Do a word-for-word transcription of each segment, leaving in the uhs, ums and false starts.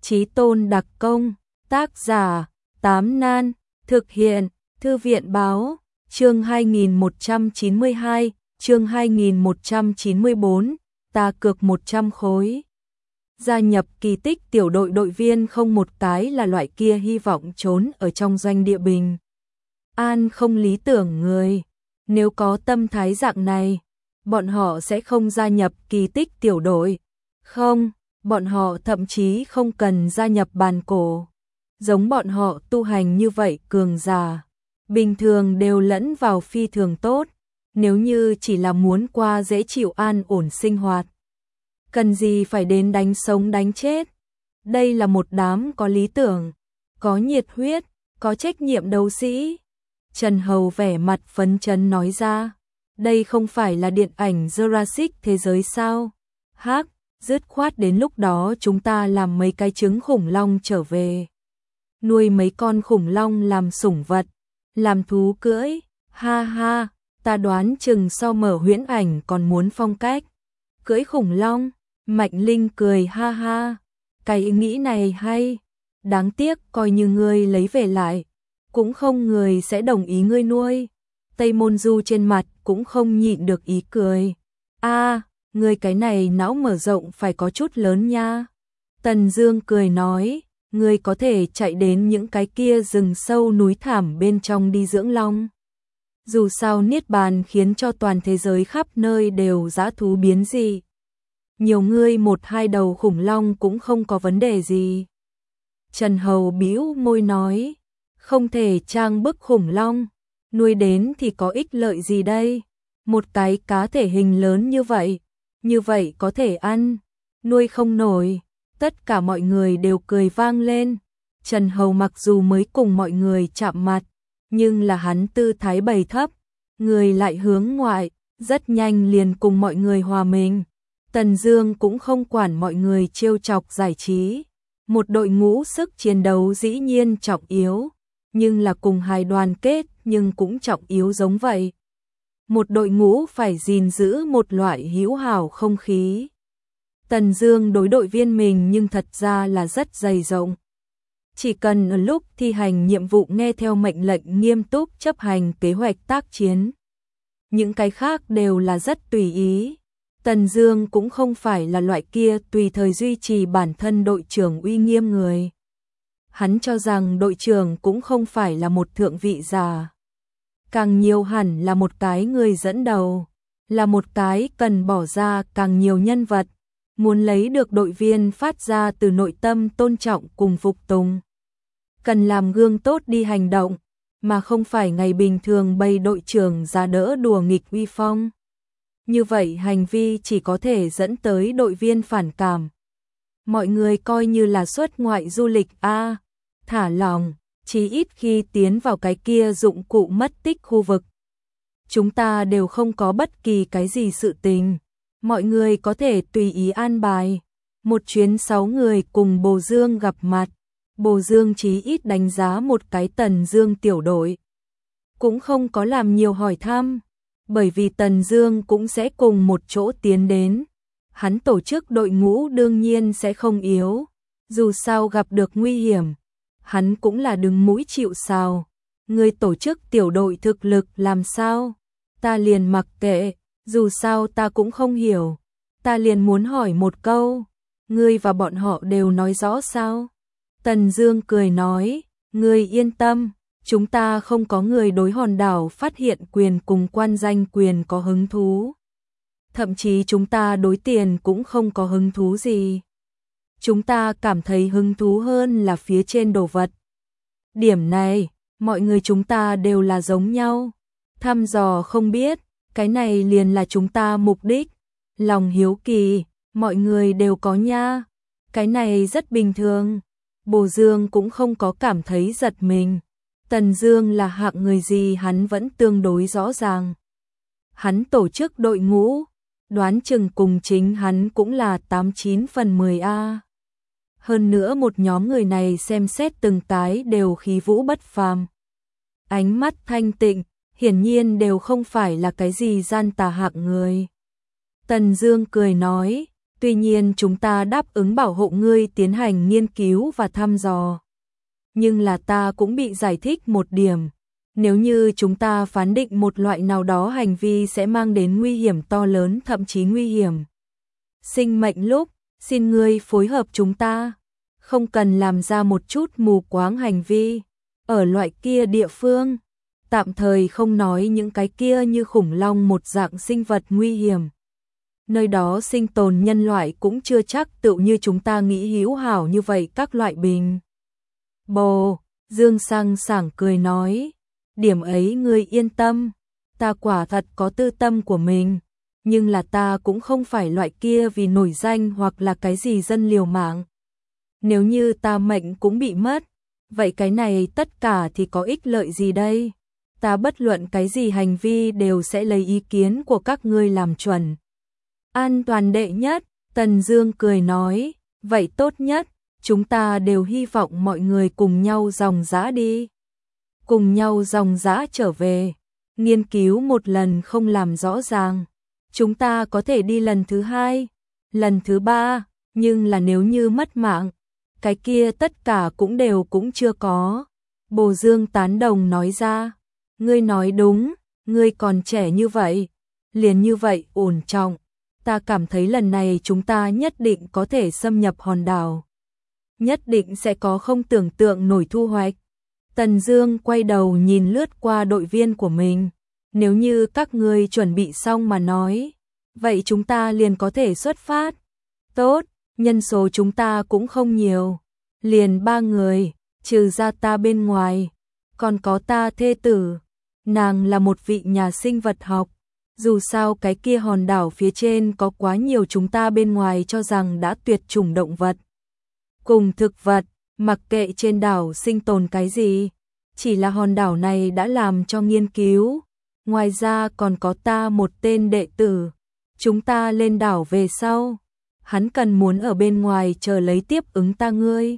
Chí tôn đặc công, tác giả, Tám Nan, thực hiện, Thư viện báo, chương hai nghìn một trăm chín mươi hai, chương hai nghìn một trăm chín mươi bốn, ta cược một trăm khối. Gia nhập kỳ tích tiểu đội đội viên không một cái là loại kia hy vọng trốn ở trong doanh địa bình an không lý tưởng người. Nếu có tâm thái dạng này, bọn họ sẽ không gia nhập kỳ tích tiểu đội. Không, bọn họ thậm chí không cần gia nhập bàn cổ. Giống bọn họ tu hành như vậy cường giả, bình thường đều lẫn vào phi thường tốt. Nếu như chỉ là muốn qua dễ chịu an ổn sinh hoạt, cần gì phải đến đánh sống đánh chết. Đây là một đám có lý tưởng, có nhiệt huyết, có trách nhiệm đấu sĩ. Trần Hầu vẻ mặt phấn chấn nói ra, đây không phải là điện ảnh Jurassic thế giới sao? Hắc, dứt khoát đến lúc đó chúng ta làm mấy cái trứng khủng long trở về. Nuôi mấy con khủng long làm sủng vật, làm thú cưỡi, ha ha, ta đoán chừng so mở huyễn ảnh còn muốn phong cách. Cưỡi khủng long, Mạnh Linh cười ha ha, cái ý nghĩ này hay, đáng tiếc coi như ngươi lấy về lại, cũng không người sẽ đồng ý ngươi nuôi. Tây Môn Du trên mặt cũng không nhịn được ý cười. A, à, ngươi cái này não mở rộng phải có chút lớn nha. Tần Dương cười nói, ngươi có thể chạy đến những cái kia rừng sâu núi thảm bên trong đi dưỡng long. Dù sao niết bàn khiến cho toàn thế giới khắp nơi đều dã thú biến dị. Nhiều ngươi một hai đầu khủng long cũng không có vấn đề gì. Trần Hầu bĩu môi nói, không thể trang bức khủng long, nuôi đến thì có ích lợi gì đây? Một cái cá thể hình lớn như vậy, như vậy có thể ăn, nuôi không nổi. Tất cả mọi người đều cười vang lên. Trần Hầu mặc dù mới cùng mọi người chạm mặt, nhưng là hắn tư thái bày thấp, người lại hướng ngoại, rất nhanh liền cùng mọi người hòa mình. Tần Dương cũng không quản mọi người trêu chọc giải trí. Một đội ngũ sức chiến đấu dĩ nhiên trọng yếu, nhưng là cùng hài đoàn kết nhưng cũng trọng yếu giống vậy. Một đội ngũ phải gìn giữ một loại hữu hảo không khí. Tần Dương đối đội viên mình nhưng thật ra là rất dày rộng. Chỉ cần ở lúc thi hành nhiệm vụ nghe theo mệnh lệnh nghiêm túc chấp hành kế hoạch tác chiến. Những cái khác đều là rất tùy ý. Tần Dương cũng không phải là loại kia tùy thời duy trì bản thân đội trưởng uy nghiêm người. Hắn cho rằng đội trưởng cũng không phải là một thượng vị giả. Càng nhiều hẳn là một cái người dẫn đầu, là một cái cần bỏ ra càng nhiều nhân vật, muốn lấy được đội viên phát ra từ nội tâm tôn trọng cùng phục tùng. Cần làm gương tốt đi hành động, mà không phải ngày bình thường bày đội trưởng ra đỡ đùa nghịch uy phong. Như vậy hành vi chỉ có thể dẫn tới đội viên phản cảm. Mọi người coi như là xuất ngoại du lịch a, à, thả lòng, chí ít khi tiến vào cái kia dụng cụ mất tích khu vực. Chúng ta đều không có bất kỳ cái gì sự tình, mọi người có thể tùy ý an bài. Một chuyến sáu người cùng Bồ Dương gặp mặt, Bồ Dương chí ít đánh giá một cái Tần Dương tiểu đội. Cũng không có làm nhiều hỏi thăm, bởi vì Tần Dương cũng sẽ cùng một chỗ tiến đến. Hắn tổ chức đội ngũ đương nhiên sẽ không yếu, dù sao gặp được nguy hiểm, hắn cũng là đứng mũi chịu sào. Người tổ chức tiểu đội thực lực làm sao? Ta liền mặc kệ, dù sao ta cũng không hiểu. Ta liền muốn hỏi một câu, ngươi và bọn họ đều nói rõ sao? Tần Dương cười nói, ngươi yên tâm, chúng ta không có người đối hòn đảo phát hiện quyền cùng quan danh quyền có hứng thú. Thậm chí chúng ta đối tiền cũng không có hứng thú gì. Chúng ta cảm thấy hứng thú hơn là phía trên đồ vật. Điểm này, mọi người chúng ta đều là giống nhau. Thăm dò không biết, cái này liền là chúng ta mục đích. Lòng hiếu kỳ, mọi người đều có nha. Cái này rất bình thường. Bồ Dương cũng không có cảm thấy giật mình. Tần Dương là hạng người gì hắn vẫn tương đối rõ ràng. Hắn tổ chức đội ngũ, đoán chừng cùng chính hắn cũng là tám chín phần mười a. Hơn nữa một nhóm người này xem xét từng cái đều khí vũ bất phàm. Ánh mắt thanh tịnh, hiển nhiên đều không phải là cái gì gian tà hạng người. Tần Dương cười nói, Tuy nhiên chúng ta đáp ứng bảo hộ ngươi tiến hành nghiên cứu và thăm dò. Nhưng là ta cũng bị giải thích một điểm. Nếu như chúng ta phán định một loại nào đó hành vi sẽ mang đến nguy hiểm to lớn, thậm chí nguy hiểm sinh mệnh lúc, xin ngươi phối hợp chúng ta. Không cần làm ra một chút mù quáng hành vi. Ở loại kia địa phương, tạm thời không nói những cái kia như khủng long một dạng sinh vật nguy hiểm. Nơi đó sinh tồn nhân loại cũng chưa chắc tựu như chúng ta nghĩ hữu hảo như vậy các loại bình. Bồ, Dương Sang sảng cười nói, điểm ấy ngươi yên tâm, ta quả thật có tư tâm của mình, nhưng là ta cũng không phải loại kia vì nổi danh hoặc là cái gì dân liều mạng. Nếu như ta mệnh cũng bị mất, vậy cái này tất cả thì có ích lợi gì đây? Ta bất luận cái gì hành vi đều sẽ lấy ý kiến của các ngươi làm chuẩn. An toàn đệ nhất, Tần Dương cười nói, vậy tốt nhất, chúng ta đều hy vọng mọi người cùng nhau dòng dã đi. Cùng nhau dòng dã trở về, nghiên cứu một lần không làm rõ ràng. Chúng ta có thể đi lần thứ hai, lần thứ ba, nhưng là nếu như mất mạng, cái kia tất cả cũng đều cũng chưa có. Bồ Dương tán đồng nói ra, ngươi nói đúng, ngươi còn trẻ như vậy, liền như vậy ổn trọng. Ta cảm thấy lần này chúng ta nhất định có thể xâm nhập hòn đảo. Nhất định sẽ có không tưởng tượng nổi thu hoạch. Tần Dương quay đầu nhìn lướt qua đội viên của mình. Nếu như các ngươi chuẩn bị xong mà nói, vậy chúng ta liền có thể xuất phát. Tốt, nhân số chúng ta cũng không nhiều. Liền ba người, trừ ra ta bên ngoài. Còn có ta thê tử. Nàng là một vị nhà sinh vật học. Dù sao cái kia hòn đảo phía trên có quá nhiều chúng ta bên ngoài cho rằng đã tuyệt chủng động vật. Cùng thực vật, mặc kệ trên đảo sinh tồn cái gì, chỉ là hòn đảo này đã làm cho nghiên cứu. Ngoài ra còn có ta một tên đệ tử. Chúng ta lên đảo về sau, hắn cần muốn ở bên ngoài chờ lấy tiếp ứng ta ngươi.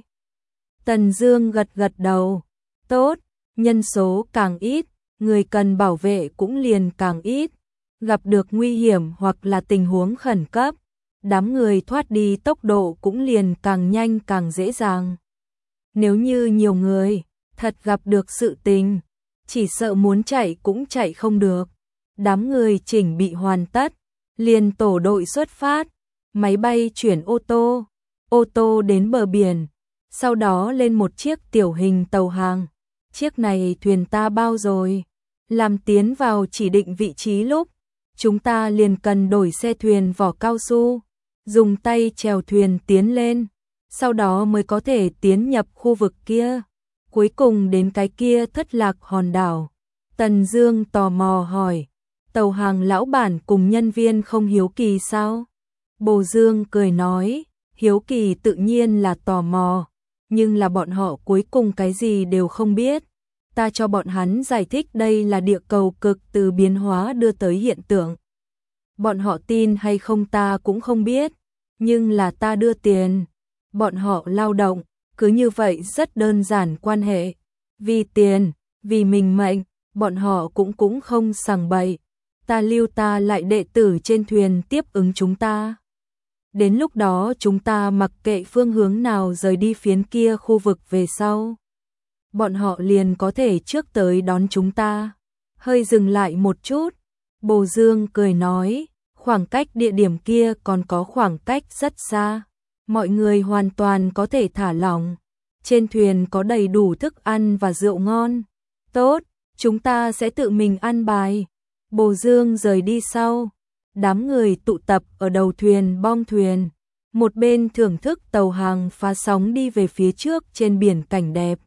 Tần Dương gật gật đầu. Tốt, nhân số càng ít, người cần bảo vệ cũng liền càng ít. Gặp được nguy hiểm hoặc là tình huống khẩn cấp, đám người thoát đi tốc độ cũng liền càng nhanh càng dễ dàng. Nếu như nhiều người, thật gặp được sự tình, chỉ sợ muốn chạy cũng chạy không được. Đám người chỉnh bị hoàn tất, liền tổ đội xuất phát, máy bay chuyển ô tô, ô tô đến bờ biển, sau đó lên một chiếc tiểu hình tàu hàng. Chiếc này thuyền ta bao rồi, làm tiến vào chỉ định vị trí lúc, chúng ta liền cần đổi xe thuyền vỏ cao su, dùng tay chèo thuyền tiến lên, sau đó mới có thể tiến nhập khu vực kia. Cuối cùng đến cái kia thất lạc hòn đảo. Tần Dương tò mò hỏi, tàu hàng lão bản cùng nhân viên không hiếu kỳ sao? Bồ Dương cười nói, hiếu kỳ tự nhiên là tò mò, nhưng là bọn họ cuối cùng cái gì đều không biết. Ta cho bọn hắn giải thích đây là địa cầu cực từ biến hóa đưa tới hiện tượng. Bọn họ tin hay không ta cũng không biết, nhưng là ta đưa tiền, bọn họ lao động, cứ như vậy rất đơn giản quan hệ. Vì tiền, vì mình mệnh, bọn họ cũng cũng không sằng bậy. Ta lưu ta lại đệ tử trên thuyền tiếp ứng chúng ta. Đến lúc đó chúng ta mặc kệ phương hướng nào rời đi phiến kia khu vực về sau, bọn họ liền có thể trước tới đón chúng ta. Hơi dừng lại một chút, Bồ Dương cười nói, khoảng cách địa điểm kia còn có khoảng cách rất xa. Mọi người hoàn toàn có thể thả lỏng. Trên thuyền có đầy đủ thức ăn và rượu ngon. Tốt, chúng ta sẽ tự mình ăn bài. Bồ Dương rời đi sau. Đám người tụ tập ở đầu thuyền bong thuyền. Một bên thưởng thức tàu hàng phá sóng đi về phía trước trên biển cảnh đẹp.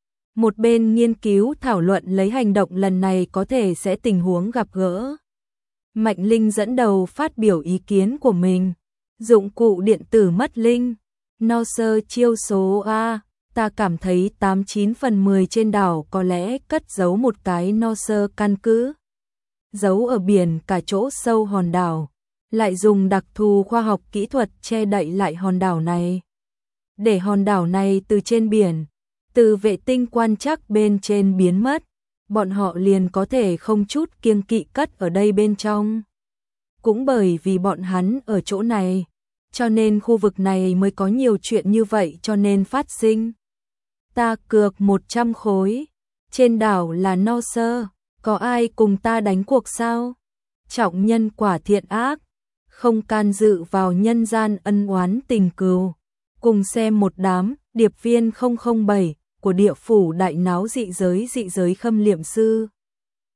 Một bên nghiên cứu thảo luận lấy hành động lần này có thể sẽ tình huống gặp gỡ. Mạnh Linh dẫn đầu phát biểu ý kiến của mình. Dụng cụ điện tử mất linh. No sơ chiêu số A. Ta cảm thấy tám chín phần mười trên đảo có lẽ cất giấu một cái no sơ căn cứ. Giấu ở biển cả chỗ sâu hòn đảo. Lại dùng đặc thù khoa học kỹ thuật che đậy lại hòn đảo này. Để hòn đảo này từ trên biển, từ vệ tinh quan trắc bên trên biến mất, bọn họ liền có thể không chút kiêng kỵ cất ở đây bên trong. Cũng bởi vì bọn hắn ở chỗ này, cho nên khu vực này mới có nhiều chuyện như vậy cho nên phát sinh. Ta cược một trăm khối, trên đảo là no sơ, có ai cùng ta đánh cuộc sao? Trọng nhân quả thiện ác, không can dự vào nhân gian ân oán tình cừu. Cùng xem một đám điệp viên không không bảy của địa phủ đại náo dị giới dị giới khâm liệm sư.